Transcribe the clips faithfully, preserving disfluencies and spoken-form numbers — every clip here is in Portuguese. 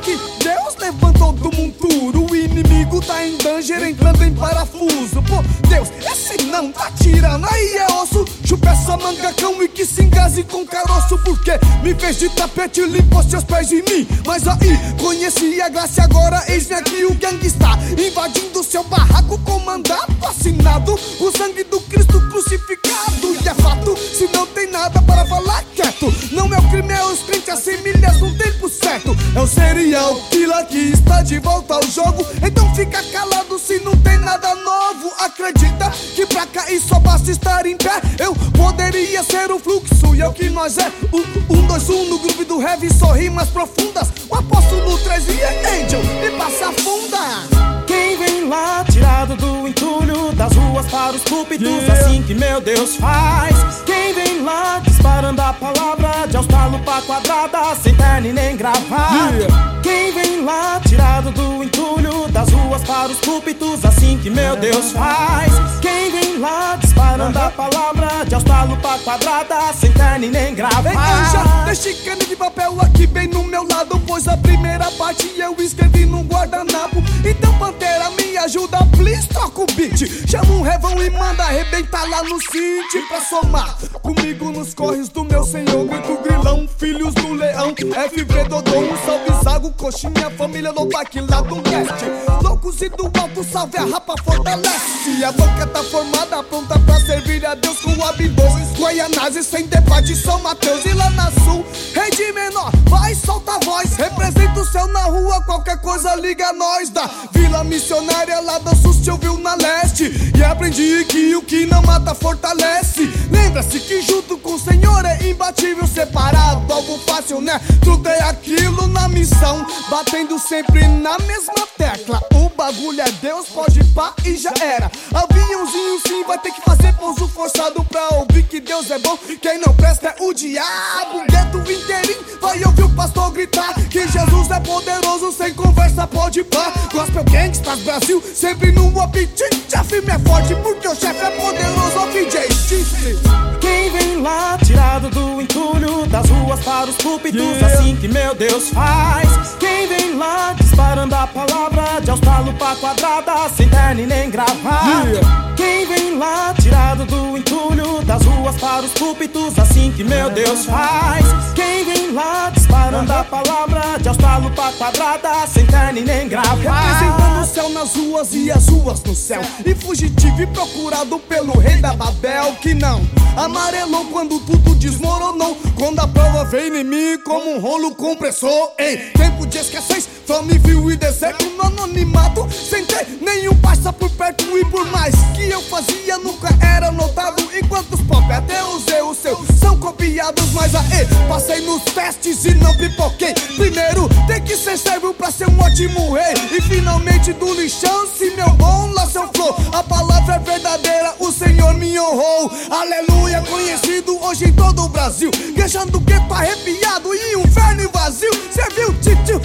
que Deus levantou do monturo. O inimigo tá em danger, entrando em parafuso. Pô, Deus, esse não tá tirando, aí é osso. Chupa essa manga, cão, e que se engase com caroço. Porque me fez de tapete, limpou seus pés em mim. Mas aí, conheci a graça, agora eis-me aqui. O gangue está invadindo seu barraco com mandato assinado, o sangue do Cristo crucificado. E é fato, se não tem nada para falar, quieto. Não é o crime, é os crentes a cem milhas no tempo certo. É o serial killer que está de volta ao jogo. Então fica calado se não tem nada novo. Acredita que pra cair só basta estar em pé. Eu poderia ser o fluxo e é o que nós é. O um, dois, um no grupo do heavy, só rimas profundas. O apóstolo três e Angel e passa a funda. Quem vem lá tirado do entulho das ruas para os púlpitos, yeah. Assim que meu Deus faz. Quem vem lá disparando a palavra de austalo pra quadrada, sem terno e nem gravata, yeah. Quem vem lá tirado do entulho das ruas para os púlpitos, assim que meu Deus faz. Quem vem lá disparando a palavra de austalo pra quadrada, sem terno e nem gravata. Anja, deixe caneta de papel aqui bem no meu lado, pois a primeira parte eu escrevi num guardanapo. Então Pantera, me ajuda, please, toca o beat. Chama um revão e manda arrebentar lá no City. Pra somar comigo nos corres do meu senhor, grito grilão, filhos do leão, F V Dodô, um salve Zago, coxinha, família Lobac lá do leste. Loucos e do alto, salve a rapa, fortalece. A banca tá formada, pronta pra servir a Deus com o abdôs. Guaianazes sem debate, São Mateus e lá na sul, rei de menor, vai, solta a voz. Representa o céu na rua, qualquer coisa liga a nós. Da Vila Missionária lá da sul se ouviu na leste. E aprendi que o que não mata fortalece. Lembra-se que junto com o Senhor é imbatível, separado algo fácil, né? Tudo é aquilo na missão, batendo sempre na mesma tecla. O bagulho é Deus, pode pá e já era. Aviãozinho sim, vai ter que fazer pouso forçado pra ouvir que Deus é bom. Quem não presta é o diabo. Gueto inteirinho vai ouvir o pastor gritar que Jesus é poderoso, sem conversa pode pá. Gospel Gangsters Brasil, sempre no apetite. A firme é forte porque o chefe é poderoso, ó D J Chifre. Quem vem lá tirado do entulho das ruas para os púlpitos, yeah. Assim que meu Deus faz. Quem vem lá disparando a palavra de austalo pra quadrada, sem terno e nem gravata, yeah. Quem vem lá tirado do entulho das ruas para os púlpitos, assim que meu Deus faz. Quem vem lá disparando a palavra de austalo pra quadrada, sem terno e nem gravata, representando o céu nas ruas e as ruas no céu. E fugitivo e procurado pelo rei da Babel, que não amarelou quando tudo desmoronou. Quando a prova veio em mim como um rolo compressor. Ei, tempo de escassez, fome, viu e deserto no anonimato, sem ter nenhum parça por perto. E por mais que eu fazia, nunca era notado. Enquanto os pop até usei o seu são copiados. Mas aê, passei nos testes e não pipoquei. Primeiro tem que ser servo pra ser um ótimo rei. E finalmente do lixão, se meu bom lá seu flow. A palavra é verdadeira, o Senhor me honrou. Aleluia, conhecido hoje em todo o Brasil. Queixando o gueto arrepiado e um inferno vazio. Cê viu, titio?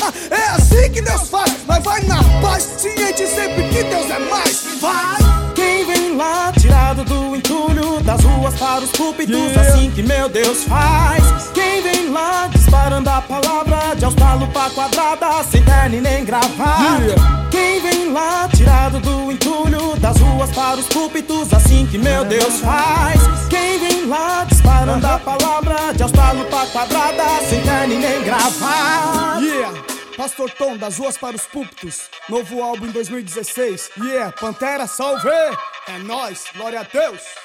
É assim que Deus faz. Mas vai na paz, ciente sempre que Deus é mais. Vai! Quem vem lá tirado do entulho das ruas para os púlpitos, yeah. Assim que meu Deus faz. Quem vem lá disparando a palavra de austalo pra quadrada, sem terno e nem gravata, yeah. Quem vem lá tirado do entulho das ruas para os púlpitos, assim que meu Deus faz. Quem vem lá disparando a palavra de austalo pra quadrada, sem terno e nem gravata, yeah. Pastor Tom, das ruas para os púlpitos, novo álbum em dois mil e dezesseis. Yeah, Pantera, salve! É nóis, glória a Deus!